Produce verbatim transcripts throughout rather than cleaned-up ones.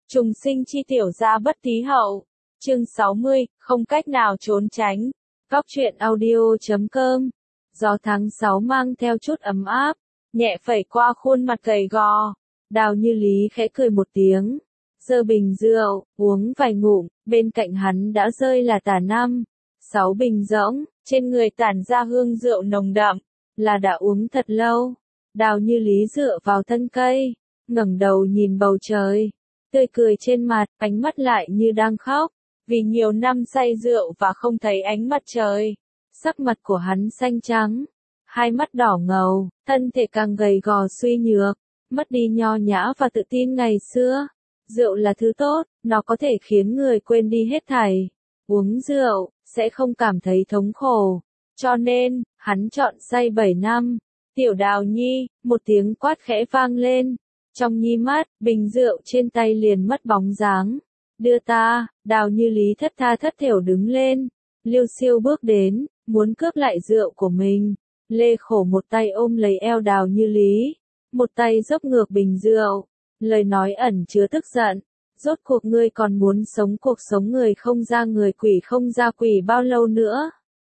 Trùng sinh chi tiểu gia bất tí hậu. Chương sáu mươi, không cách nào trốn tránh. Góc truyện audio chấm com. Gió tháng sáu mang theo chút ấm áp, nhẹ phẩy qua khuôn mặt gầy gò. Đào Như Lý khẽ cười một tiếng, giơ bình rượu, uống vài ngụm, bên cạnh hắn đã rơi là tả năm, sáu bình rỗng, trên người tản ra hương rượu nồng đậm, là đã uống thật lâu. Đào Như Lý dựa vào thân cây, ngẩng đầu nhìn bầu trời, tươi cười trên mặt, ánh mắt lại như đang khóc, vì nhiều năm say rượu và không thấy ánh mặt trời. Sắc mặt của hắn xanh trắng, hai mắt đỏ ngầu, thân thể càng gầy gò suy nhược, mất đi nho nhã và tự tin ngày xưa. Rượu là thứ tốt, nó có thể khiến người quên đi hết thảy. Uống rượu, sẽ không cảm thấy thống khổ. Cho nên, hắn chọn say bảy năm. Tiểu Đào Nhi, một tiếng quát khẽ vang lên. Trong nhi mắt, bình rượu trên tay liền mất bóng dáng. Đưa ta, Đào Như Lý thất tha thất thểu đứng lên. Liêu Siêu bước đến, muốn cướp lại rượu của mình. Lê Khổ một tay ôm lấy eo Đào Như Lý, một tay dốc ngược bình rượu. Lời nói ẩn chứa tức giận. Rốt cuộc ngươi còn muốn sống cuộc sống người không ra người quỷ không ra quỷ bao lâu nữa?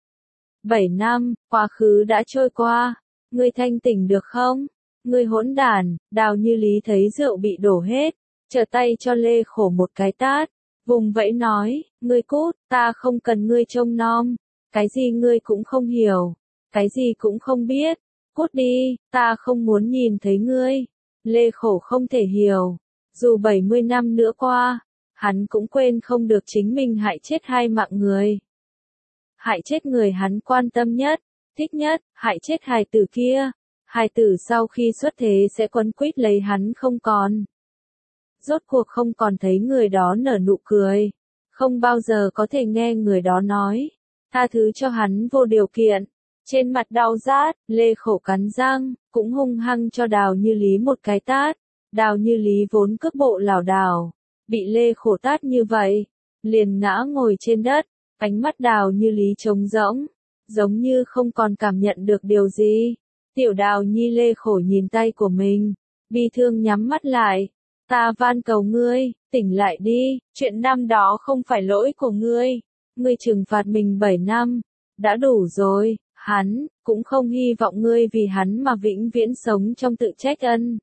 Bảy năm, quá khứ đã trôi qua. Ngươi thanh tỉnh được không? Ngươi hỗn đản. Đào Như Lý thấy rượu bị đổ hết, trở tay cho Lê Khổ một cái tát, vùng vẫy nói, ngươi cút, ta không cần ngươi trông nom, cái gì ngươi cũng không hiểu, cái gì cũng không biết, cút đi, ta không muốn nhìn thấy ngươi. Lê Khổ không thể hiểu, dù bảy mươi năm nữa qua, hắn cũng quên không được chính mình hại chết hai mạng người. Hại chết người hắn quan tâm nhất, thích nhất, hại chết hài tử kia. Hài tử sau khi xuất thế sẽ quấn quýt lấy hắn không còn. Rốt cuộc không còn thấy người đó nở nụ cười, không bao giờ có thể nghe người đó nói tha thứ cho hắn vô điều kiện. Trên mặt đau rát, Lê Khổ cắn răng, cũng hung hăng cho Đào Như Lý một cái tát. Đào Như Lý vốn cước bộ lảo đảo, bị Lê Khổ tát như vậy, liền ngã ngồi trên đất, ánh mắt Đào Như Lý trống rỗng, giống như không còn cảm nhận được điều gì. Tiểu Đào Nhi. Lê Khổ nhìn tay của mình, bi thương nhắm mắt lại. Ta van cầu ngươi, tỉnh lại đi, chuyện năm đó không phải lỗi của ngươi. Ngươi trừng phạt mình bảy năm, đã đủ rồi, hắn, cũng không hy vọng ngươi vì hắn mà vĩnh viễn sống trong tự trách ân.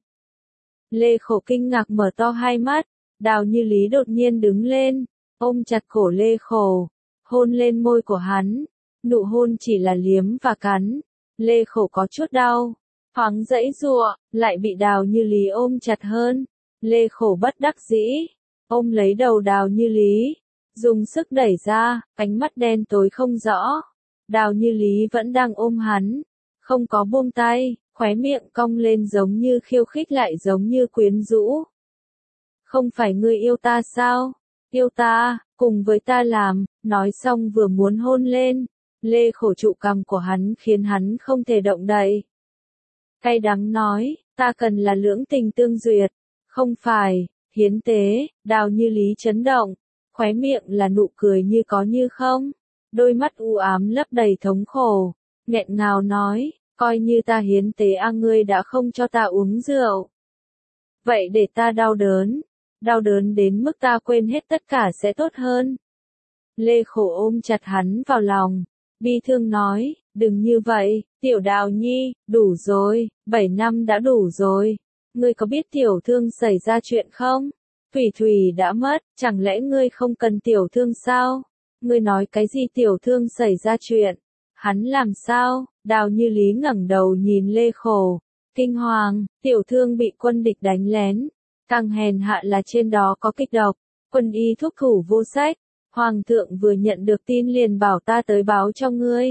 Lê Khổ kinh ngạc mở to hai mắt, Đào Như Lý đột nhiên đứng lên, ôm chặt cổ Lê Khổ, hôn lên môi của hắn, nụ hôn chỉ là liếm và cắn. Lê Khổ có chút đau, thoáng dãy giụa, lại bị Đào Như Lý ôm chặt hơn. Lê Khổ bất đắc dĩ, ôm lấy đầu Đào Như Lý, dùng sức đẩy ra, ánh mắt đen tối không rõ. Đào Như Lý vẫn đang ôm hắn, không có buông tay, khóe miệng cong lên giống như khiêu khích lại giống như quyến rũ. Không phải ngươi yêu ta sao? Yêu ta, cùng với ta làm. Nói xong vừa muốn hôn lên, Lê Khổ trụ cằm của hắn khiến hắn không thể động đậy. Cay đắng nói, ta cần là lưỡng tình tương duyệt, không phải hiến tế. Đào Như Lý chấn động, khóe miệng là nụ cười như có như không, đôi mắt u ám lấp đầy thống khổ, nghẹn ngào nói, coi như ta hiến tế a ngươi đã không cho ta uống rượu. Vậy để ta đau đớn, đau đớn đến mức ta quên hết tất cả sẽ tốt hơn. Lê Khổ ôm chặt hắn vào lòng, bi thương nói, đừng như vậy, Tiểu Đào Nhi, đủ rồi, bảy năm đã đủ rồi. Ngươi có biết tiểu thương xảy ra chuyện không? Thủy Thủy đã mất, chẳng lẽ ngươi không cần tiểu thương sao? Ngươi nói cái gì tiểu thương xảy ra chuyện? Hắn làm sao? Đào Như Lý ngẩng đầu nhìn Lê Khổ, kinh hoàng, tiểu thương bị quân địch đánh lén. Càng hèn hạ là trên đó có kịch độc, quân y thuốc thủ vô sách. Hoàng thượng vừa nhận được tin liền bảo ta tới báo cho ngươi.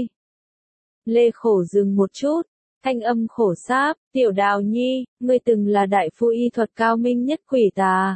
Lê Khổ dừng một chút, thanh âm khổ sáp, Tiểu Đào Nhi, ngươi từng là đại phu y thuật cao minh nhất quỷ tà.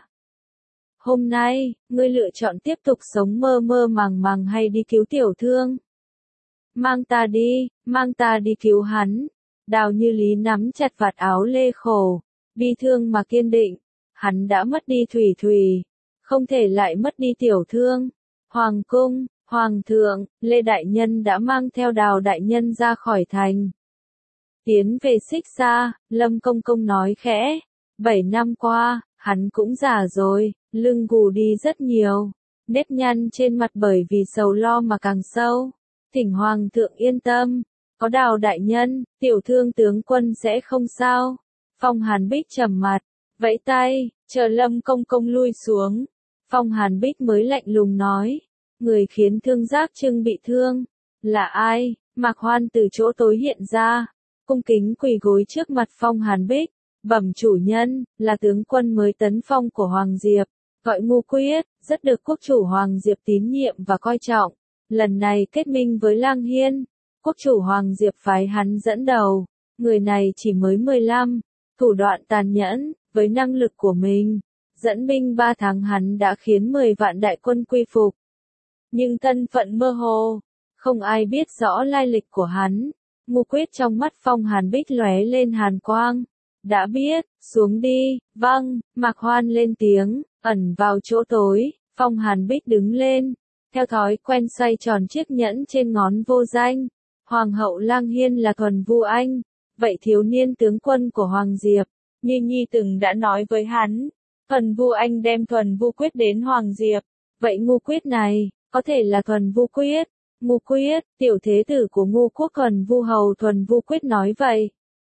Hôm nay, ngươi lựa chọn tiếp tục sống mơ mơ màng màng hay đi cứu tiểu thương? Mang ta đi, mang ta đi cứu hắn. Đào Như Lý nắm chặt vạt áo Lê Khổ, bi thương mà kiên định. Hắn đã mất đi Thủy Thủy, không thể lại mất đi tiểu thương. Hoàng cung, Hoàng thượng, Lê Đại Nhân đã mang theo Đào Đại Nhân ra khỏi thành. Tiến về Xích Sa, Lâm Công Công nói khẽ, bảy năm qua, Hắn cũng già rồi, lưng gù đi rất nhiều, nếp nhăn trên mặt bởi vì sầu lo mà càng sâu. Thỉnh hoàng thượng yên tâm, có Đào đại nhân, tiểu thương tướng quân sẽ không sao. Phong Hàn Bích trầm mặt, vẫy tay, chờ Lâm công công lui xuống. Phong Hàn Bích mới lạnh lùng nói, người khiến Thương Giác Trưng bị thương, là ai? Mạc Hoan từ chỗ tối hiện ra, cung kính quỳ gối trước mặt Phong Hàn Bích, bẩm chủ nhân, là tướng quân mới tấn phong của Hoàng Diệp, gọi Ngô Quyết, rất được quốc chủ Hoàng Diệp tín nhiệm và coi trọng. Lần này kết minh với Lang Hiên, quốc chủ Hoàng Diệp phái hắn dẫn đầu, người này chỉ mới mười lăm, thủ đoạn tàn nhẫn, với năng lực của mình, dẫn binh ba tháng hắn đã khiến mười vạn đại quân quy phục. Nhưng thân phận mơ hồ, không ai biết rõ lai lịch của hắn. Ngô Quyết trong mắt Phong Hàn Bích lóe lên hàn quang. Đã biết, xuống đi, vâng, Mạc Hoan lên tiếng, ẩn vào chỗ tối, Phong Hàn Bích đứng lên, theo thói quen xoay tròn chiếc nhẫn trên ngón vô danh. Hoàng hậu Lang Hiên là Thuần Vu Anh, vậy thiếu niên tướng quân của Hoàng Diệp, Như Nhi từng đã nói với hắn, Thuần Vu Anh đem Thuần Vu Quyết đến Hoàng Diệp, vậy Ngô Quyết này, có thể là Thuần Vu Quyết. Ngô Quyết, tiểu thế tử của Ngô Quốc Thuần Vu hầu Thuần Vu Quyết nói vậy.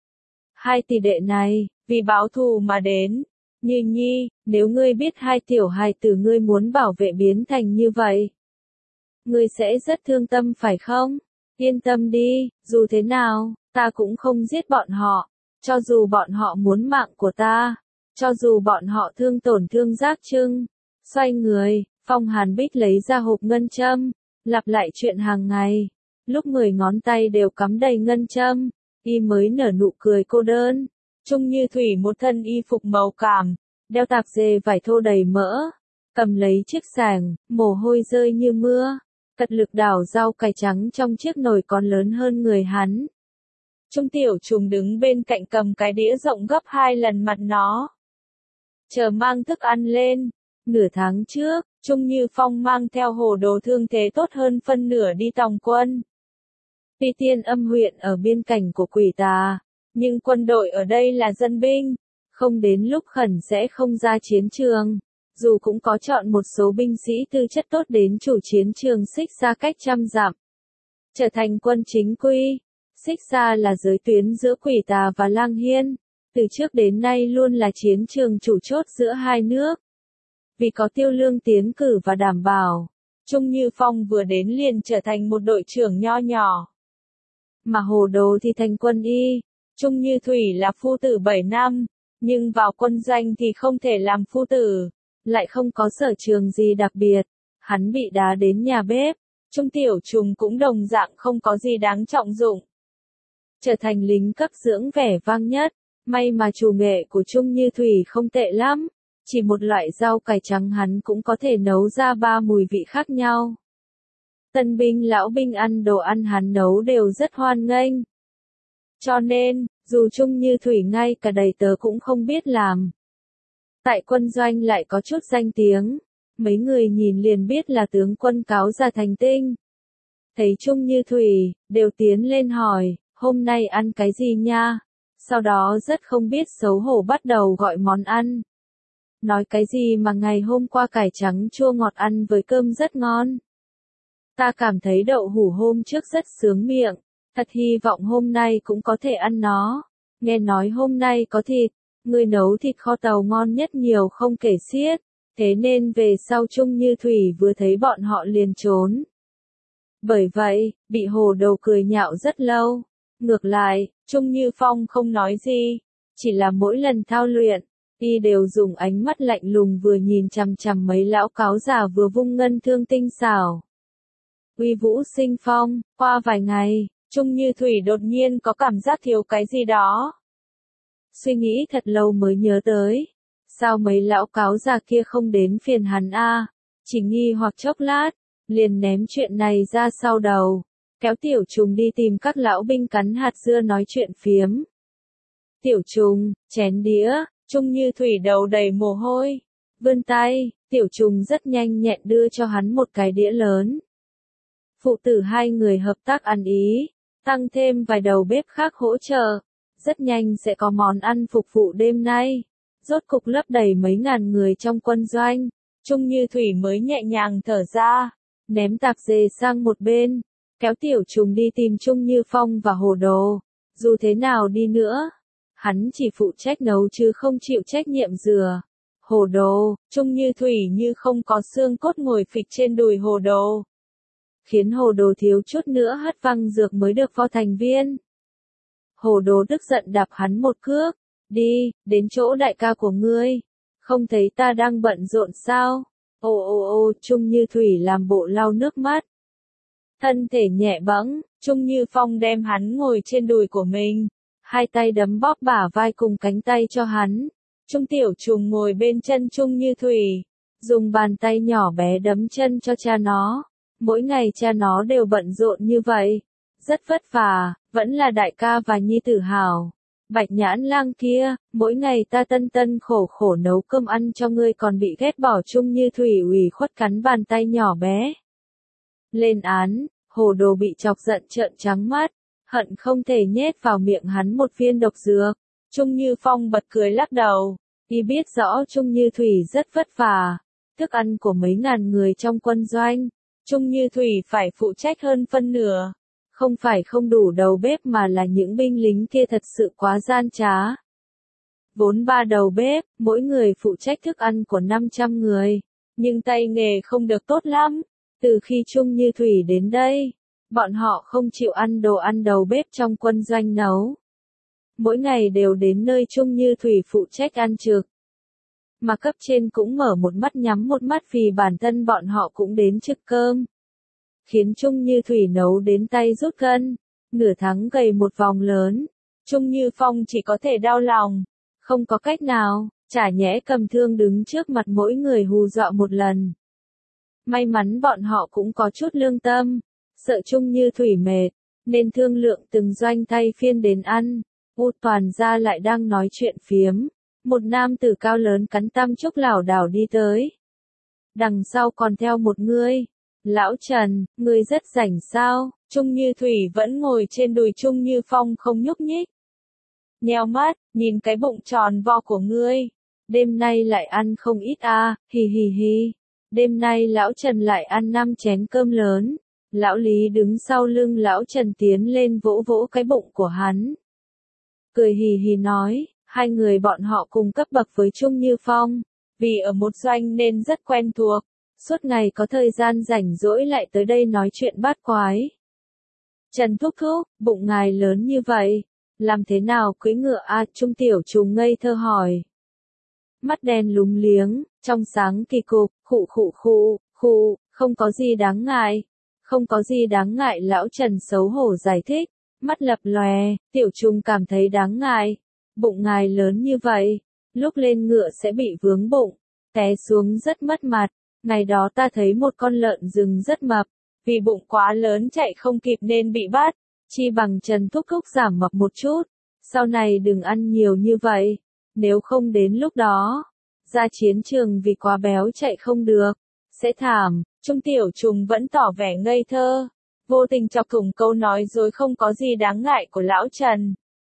Hai tỷ đệ này, vì báo thù mà đến. Như Nhi, nếu ngươi biết hai tiểu hài tử ngươi muốn bảo vệ biến thành như vậy, ngươi sẽ rất thương tâm phải không? Yên tâm đi, dù thế nào, ta cũng không giết bọn họ, cho dù bọn họ muốn mạng của ta, cho dù bọn họ thương tổn Thương Giác Trưng. Xoay người, Phong Hàn Bích lấy ra hộp ngân châm, lặp lại chuyện hàng ngày, lúc mười ngón tay đều cắm đầy ngân châm, y mới nở nụ cười cô đơn. Trung Như Thủy một thân y phục màu cảm, đeo tạp dề vải thô đầy mỡ, cầm lấy chiếc sàng, mồ hôi rơi như mưa, cật lực đảo rau cải trắng trong chiếc nồi còn lớn hơn người hắn. Trung Tiểu Trùng đứng bên cạnh cầm cái đĩa rộng gấp hai lần mặt nó, chờ mang thức ăn lên. Nửa tháng trước, Trung Như Phong mang theo Hồ Đồ thương thế tốt hơn phân nửa đi tòng quân. Tuy Tiên Âm huyện ở biên cảnh của Quỷ Tà, nhưng quân đội ở đây là dân binh, không đến lúc khẩn sẽ không ra chiến trường. Dù cũng có chọn một số binh sĩ tư chất tốt đến chủ chiến trường Xích Sa cách trăm dặm, trở thành quân chính quy. Xích Sa là giới tuyến giữa Quỷ Tà và Lang Hiên, từ trước đến nay luôn là chiến trường chủ chốt giữa hai nước. Vì có Tiêu Lương tiến cử và đảm bảo, Trung Như Phong vừa đến liền trở thành một đội trưởng nho nhỏ. Mà Hồ Đồ thì thành quân y. Trung Như Thủy là phu tử bảy năm, nhưng vào quân doanh thì không thể làm phu tử, lại không có sở trường gì đặc biệt, hắn bị đá đến nhà bếp. Trung Tiểu Trùng cũng đồng dạng không có gì đáng trọng dụng, trở thành lính cấp dưỡng vẻ vang nhất. May mà chủ nghệ của Trung Như Thủy không tệ lắm, chỉ một loại rau cải trắng hắn cũng có thể nấu ra ba mùi vị khác nhau. Tân binh lão binh ăn đồ ăn hắn nấu đều rất hoan nghênh. Cho nên, dù Trung Như Thủy ngay cả đầy tớ cũng không biết làm, tại quân doanh lại có chút danh tiếng, mấy người nhìn liền biết là tướng quân cáo già thành tinh. Thấy Trung Như Thủy, đều tiến lên hỏi, hôm nay ăn cái gì nha? Sau đó rất không biết xấu hổ bắt đầu gọi món ăn. Nói cái gì mà ngày hôm qua cải trắng chua ngọt ăn với cơm rất ngon. Ta cảm thấy đậu hũ hôm trước rất sướng miệng, thật hy vọng hôm nay cũng có thể ăn nó. Nghe nói hôm nay có thịt, người nấu thịt kho tàu ngon nhất nhiều không kể xiết, thế nên về sau Trung Như Thủy vừa thấy bọn họ liền trốn. Bởi vậy, bị Hồ Đồ cười nhạo rất lâu. Ngược lại, Trung Như Phong không nói gì, chỉ là mỗi lần thao luyện, y đều dùng ánh mắt lạnh lùng vừa nhìn chằm chằm mấy lão cáo già vừa vung ngân thương tinh xảo. Uy vũ sinh phong, qua vài ngày, Trung Như Thủy đột nhiên có cảm giác thiếu cái gì đó. Suy nghĩ thật lâu mới nhớ tới, sao mấy lão cáo già kia không đến phiền hắn a? Chỉ nghi hoặc chốc lát, liền ném chuyện này ra sau đầu, kéo Tiểu Trùng đi tìm các lão binh cắn hạt dưa nói chuyện phiếm. Tiểu Trùng, chén đĩa, Trung Như Thủy đầu đầy mồ hôi, vươn tay, Tiểu Trùng rất nhanh nhẹn đưa cho hắn một cái đĩa lớn. Phụ tử hai người hợp tác ăn ý, tăng thêm vài đầu bếp khác hỗ trợ, rất nhanh sẽ có món ăn phục vụ đêm nay. rốt cục lấp đầy mấy ngàn người trong quân doanh, Trung Như Thủy mới nhẹ nhàng thở ra, ném tạp dề sang một bên, kéo Tiểu Trùng đi tìm Trung Như Phong và Hồ Đồ. Dù thế nào đi nữa, hắn chỉ phụ trách nấu chứ không chịu trách nhiệm rửa. Hồ Đồ, Trung Như Thủy như không có xương cốt ngồi phịch trên đùi Hồ Đồ, khiến Hồ Đồ thiếu chút nữa hất văng dược mới được phó thành viên. Hồ Đồ tức giận đạp hắn một cước, đi, đến chỗ đại ca của ngươi, không thấy ta đang bận rộn sao? Ô ô ô, Trung Như Thủy làm bộ lau nước mắt. Thân thể nhẹ bẫng, Trung Như Phong đem hắn ngồi trên đùi của mình, hai tay đấm bóp bả vai cùng cánh tay cho hắn. Trung Tiểu Trùng ngồi bên chân Trung Như Thủy, dùng bàn tay nhỏ bé đấm chân cho cha nó. Mỗi ngày cha nó đều bận rộn như vậy, rất vất vả, vẫn là đại ca và nhi tử hảo. Bạch Nhãn Lang kia, mỗi ngày ta tân tân khổ khổ nấu cơm ăn cho ngươi còn bị ghét bỏ. Trung Như Thủy ủy khuất cắn bàn tay nhỏ bé. Lên án, Hồ Đồ bị chọc giận trợn trắng mắt, hận không thể nhét vào miệng hắn một viên độc dược. Trung Như Phong bật cười lắc đầu, y biết rõ Trung Như Thủy rất vất vả, thức ăn của mấy ngàn người trong quân doanh, Trung Như Thủy phải phụ trách hơn phân nửa. Không phải không đủ đầu bếp mà là những binh lính kia thật sự quá gian trá. Vốn ba đầu bếp, mỗi người phụ trách thức ăn của năm trăm người, nhưng tay nghề không được tốt lắm. Từ khi Trung Như Thủy đến đây, bọn họ không chịu ăn đồ ăn đầu bếp trong quân doanh nấu. Mỗi ngày đều đến nơi Trung Như Thủy phụ trách ăn trực. Mà cấp trên cũng mở một mắt nhắm một mắt vì bản thân bọn họ cũng đến trực cơm. Khiến Trung Như Thủy nấu đến tay rút gân, nửa tháng gầy một vòng lớn. Trung Như Phong chỉ có thể đau lòng, không có cách nào, chả nhẽ cầm thương đứng trước mặt mỗi người hù dọa một lần. May mắn bọn họ cũng có chút lương tâm, sợ Trung Như Thủy mệt, nên thương lượng từng doanh thay phiên đến ăn. U Toàn gia lại đang nói chuyện phiếm, một nam tử cao lớn cắn tăm chúc lảo đảo đi tới. Đằng sau còn theo một người. Lão Trần, ngươi rất rảnh sao? Trung Như Thủy vẫn ngồi trên đùi Trung Như Phong không nhúc nhích. Nheo mắt, nhìn cái bụng tròn vo của ngươi. Đêm nay lại ăn không ít à, hì hì hì. Đêm nay lão Trần lại ăn năm chén cơm lớn. Lão Lý đứng sau lưng lão Trần tiến lên vỗ vỗ cái bụng của hắn. Cười hì hì nói, hai người bọn họ cùng cấp bậc với Trung Như Phong. Vì ở một doanh nên rất quen thuộc. Suốt ngày có thời gian rảnh rỗi lại tới đây nói chuyện bát quái. Trần thúc thúc, bụng ngài lớn như vậy, làm thế nào cưỡi ngựa à? Trung Tiểu Trùng ngây thơ hỏi. Mắt đen lúng liếng, trong sáng kỳ cục, khụ khụ khụ, khụ, không có gì đáng ngại, không có gì đáng ngại. Lão Trần xấu hổ giải thích, mắt lập lòe. Tiểu Trùng cảm thấy đáng ngại, bụng ngài lớn như vậy, lúc lên ngựa sẽ bị vướng bụng, té xuống rất mất mặt. Ngày đó ta thấy một con lợn rừng rất mập, vì bụng quá lớn chạy không kịp nên bị bắt, chi bằng Trần thúc thúc giảm mập một chút, sau này đừng ăn nhiều như vậy, nếu không đến lúc đó, ra chiến trường vì quá béo chạy không được, sẽ thảm. Trung Tiểu Trùng vẫn tỏ vẻ ngây thơ, vô tình chọc thủng câu nói dối không có gì đáng ngại của lão Trần.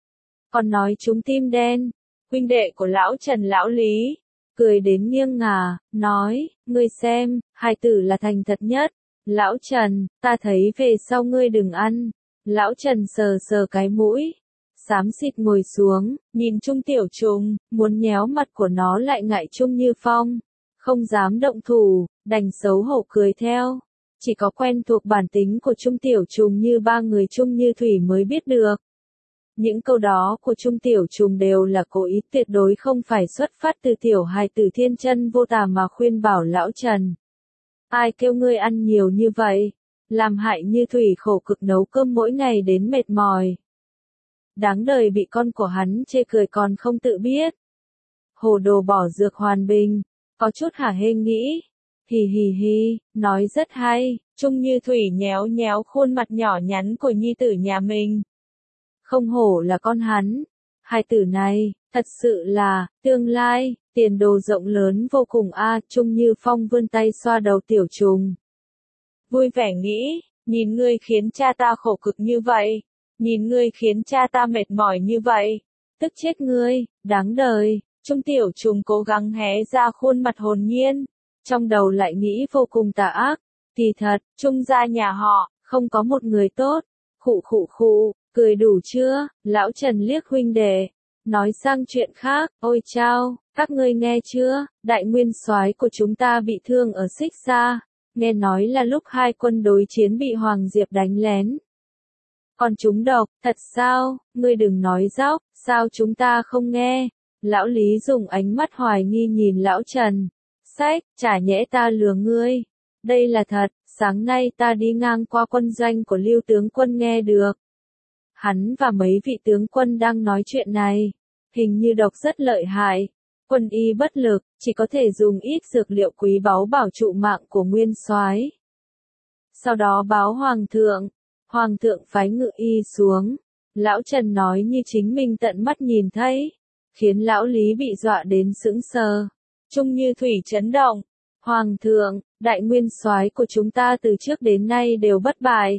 Còn nói chúng tim đen, huynh đệ của lão Trần lão Lý. Cười đến nghiêng ngả, nói, ngươi xem, hài tử là thành thật nhất. Lão Trần, ta thấy về sau ngươi đừng ăn. Lão Trần sờ sờ cái mũi, xám xịt ngồi xuống, nhìn Trung Tiểu Trùng, muốn nhéo mặt của nó lại ngại Trung Như Phong. Không dám động thủ, đành xấu hổ cười theo. Chỉ có quen thuộc bản tính của Trung Tiểu Trùng như ba người Trung Như Thủy mới biết được. Những câu đó của Trung Tiểu Trùng đều là cố ý, tuyệt đối không phải xuất phát từ tiểu hài tử thiên chân vô tà mà khuyên bảo lão Trần. Ai kêu ngươi ăn nhiều như vậy, làm hại Như Thủy khổ cực nấu cơm mỗi ngày đến mệt mỏi. Đáng đời bị con của hắn chê cười còn không tự biết. Hồ Đồ bỏ dược hoàn bình, có chút hả hê nghĩ. Hì hì hì, nói rất hay. Trung Như Thủy nhéo nhéo khuôn mặt nhỏ nhắn của nhi tử nhà mình. Không hổ là con hắn. Hai tử này, thật sự là, tương lai, tiền đồ rộng lớn vô cùng a. À, Trung Như Phong vươn tay xoa đầu Tiểu Trùng. Vui vẻ nghĩ, nhìn ngươi khiến cha ta khổ cực như vậy. Nhìn ngươi khiến cha ta mệt mỏi như vậy. Tức chết ngươi, đáng đời. Trung Tiểu Trùng cố gắng hé ra khuôn mặt hồn nhiên, trong đầu lại nghĩ vô cùng tà ác, kỳ thật, Trung gia nhà họ, không có một người tốt, khụ khụ khụ, cười đủ chưa, lão Trần liếc huynh đệ, nói sang chuyện khác, ôi chao, các ngươi nghe chưa, đại nguyên soái của chúng ta bị thương ở Xích Sa, nghe nói là lúc hai quân đối chiến bị Hoàng Diệp đánh lén. Còn chúng độc, thật sao, ngươi đừng nói dóc, sao chúng ta không nghe, lão Lý dùng ánh mắt hoài nghi nhìn lão Trần, sách, chả nhẽ ta lừa ngươi, đây là thật, sáng nay ta đi ngang qua quân doanh của Lưu tướng quân nghe được. Hắn và mấy vị tướng quân đang nói chuyện này, hình như độc rất lợi hại, quân y bất lực, chỉ có thể dùng ít dược liệu quý báu bảo trụ mạng của nguyên soái. Sau đó báo hoàng thượng, hoàng thượng phái ngự y xuống, lão Trần nói như chính mình tận mắt nhìn thấy, khiến lão Lý bị dọa đến sững sờ. Trung Như Thủy chấn động, hoàng thượng, đại nguyên soái của chúng ta từ trước đến nay đều bất bại.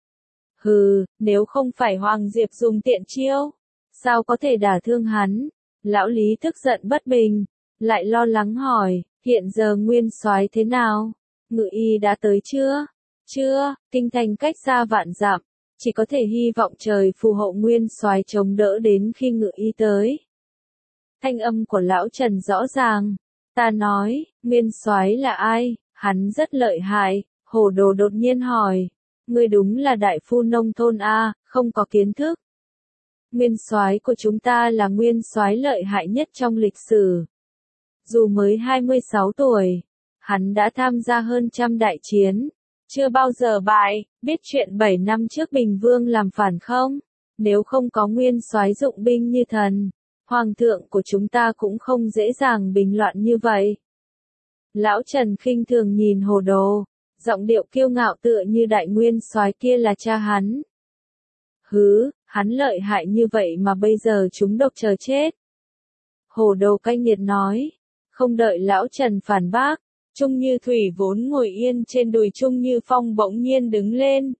Hừ, nếu không phải Hoàng Diệp dùng tiện chiêu, sao có thể đả thương hắn? Lão Lý tức giận bất bình, lại lo lắng hỏi, hiện giờ nguyên soái thế nào? Ngự y đã tới chưa? Chưa, kinh thành cách xa vạn dặm, chỉ có thể hy vọng trời phù hộ nguyên soái chống đỡ đến khi ngự y tới. Thanh âm của lão Trần rõ ràng, ta nói, nguyên soái là ai? Hắn rất lợi hại. Hồ Đồ đột nhiên hỏi, ngươi đúng là đại phu nông thôn a, không có kiến thức. Nguyên soái của chúng ta là nguyên soái lợi hại nhất trong lịch sử. Dù mới hai mươi sáu tuổi, hắn đã tham gia hơn trăm đại chiến, chưa bao giờ bại, biết chuyện bảy năm trước Bình Vương làm phản không? Nếu không có nguyên soái dụng binh như thần, hoàng thượng của chúng ta cũng không dễ dàng bình loạn như vậy. Lão Trần khinh thường nhìn Hồ Đồ, giọng điệu kiêu ngạo tựa như đại nguyên soái kia là cha hắn. Hứ, hắn lợi hại như vậy mà bây giờ chúng độc chờ chết. Hồ Đồ cay nghiệt nói, không đợi lão Trần phản bác, Trung Như Thủy vốn ngồi yên trên đùi Trung Như Phong bỗng nhiên đứng lên.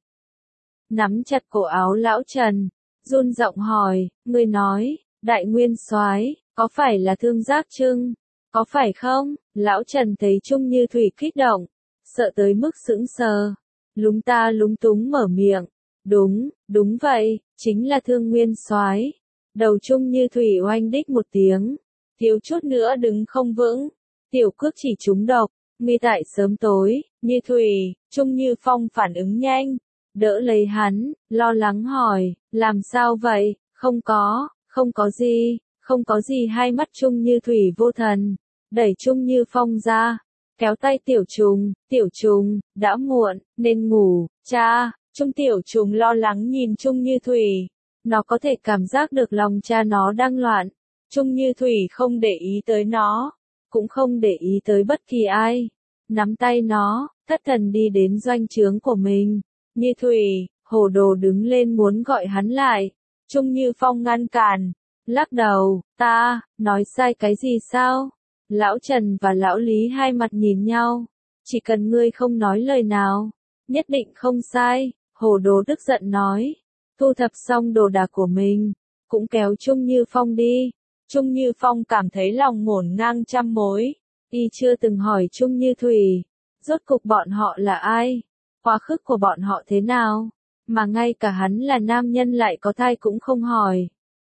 Nắm chặt cổ áo lão Trần, run giọng hỏi, ngươi nói, đại nguyên soái, có phải là Thương Giác Trưng? Có phải không? Lão Trần thấy Trung Như Thủy kích động, sợ tới mức sững sờ, lúng ta lúng túng mở miệng, đúng, đúng vậy, chính là Thương Nguyên soái. Đầu Trung Như Thủy oanh đích một tiếng, thiếu chút nữa đứng không vững, tiểu cước chỉ trúng độc, nguy tại sớm tối. Như Thủy, Trung Như Phong phản ứng nhanh, đỡ lấy hắn, lo lắng hỏi, làm sao vậy? Không có, không có gì, không có gì. Hai mắt Trung Như Thủy vô thần, đẩy Trung Như Phong ra, kéo tay Tiểu Trùng, Tiểu Trùng, đã muộn, nên ngủ, cha. Trung Tiểu Trùng lo lắng nhìn Trung Như Thủy, nó có thể cảm giác được lòng cha nó đang loạn. Trung Như Thủy không để ý tới nó, cũng không để ý tới bất kỳ ai, nắm tay nó, thất thần đi đến doanh trướng của mình. Như Thủy, Hồ Đồ đứng lên muốn gọi hắn lại, Trung Như Phong ngăn cản, lắc đầu, ta, nói sai cái gì sao? Lão Trần và lão Lý hai mặt nhìn nhau, chỉ cần ngươi không nói lời nào, nhất định không sai. Hồ Đồ tức giận nói, thu thập xong đồ đạc của mình, cũng kéo Trung Như Phong đi. Trung Như Phong cảm thấy lòng ngổn ngang trăm mối, y chưa từng hỏi Trung Như Thủy, rốt cục bọn họ là ai, quá khứ của bọn họ thế nào, mà ngay cả hắn là nam nhân lại có thai cũng không hỏi.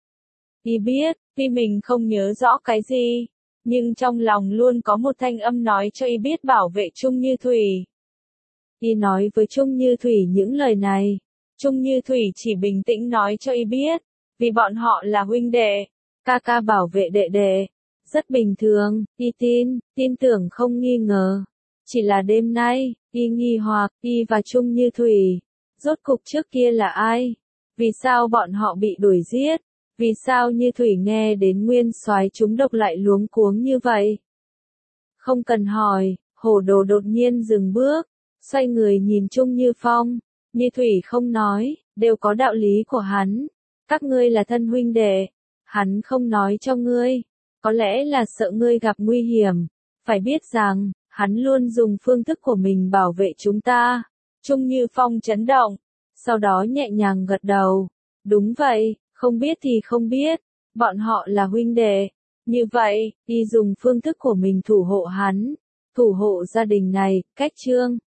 Y biết, tuy mình không nhớ rõ cái gì, nhưng trong lòng luôn có một thanh âm nói cho y biết bảo vệ Trung Như Thủy. Y nói với Trung Như Thủy những lời này, Trung Như Thủy chỉ bình tĩnh nói cho y biết, vì bọn họ là huynh đệ, ca ca bảo vệ đệ đệ, rất bình thường, y tin, tin tưởng không nghi ngờ. Chỉ là đêm nay, y nghi hoặc, y và Trung Như Thủy, rốt cục trước kia là ai? Vì sao bọn họ bị đuổi giết? Vì sao Như Thủy nghe đến nguyên soái chúng độc lại luống cuống như vậy? Không cần hỏi, Hồ Đồ đột nhiên dừng bước, xoay người nhìn Trung Như Phong. Như Thủy không nói, đều có đạo lý của hắn. Các ngươi là thân huynh đệ, hắn không nói cho ngươi, có lẽ là sợ ngươi gặp nguy hiểm. Phải biết rằng, hắn luôn dùng phương thức của mình bảo vệ chúng ta. Trung Như Phong chấn động, sau đó nhẹ nhàng gật đầu. Đúng vậy, không biết thì không biết, bọn họ là huynh đệ, Như vậy, y dùng phương thức của mình thủ hộ hắn, thủ hộ gia đình này, cách chương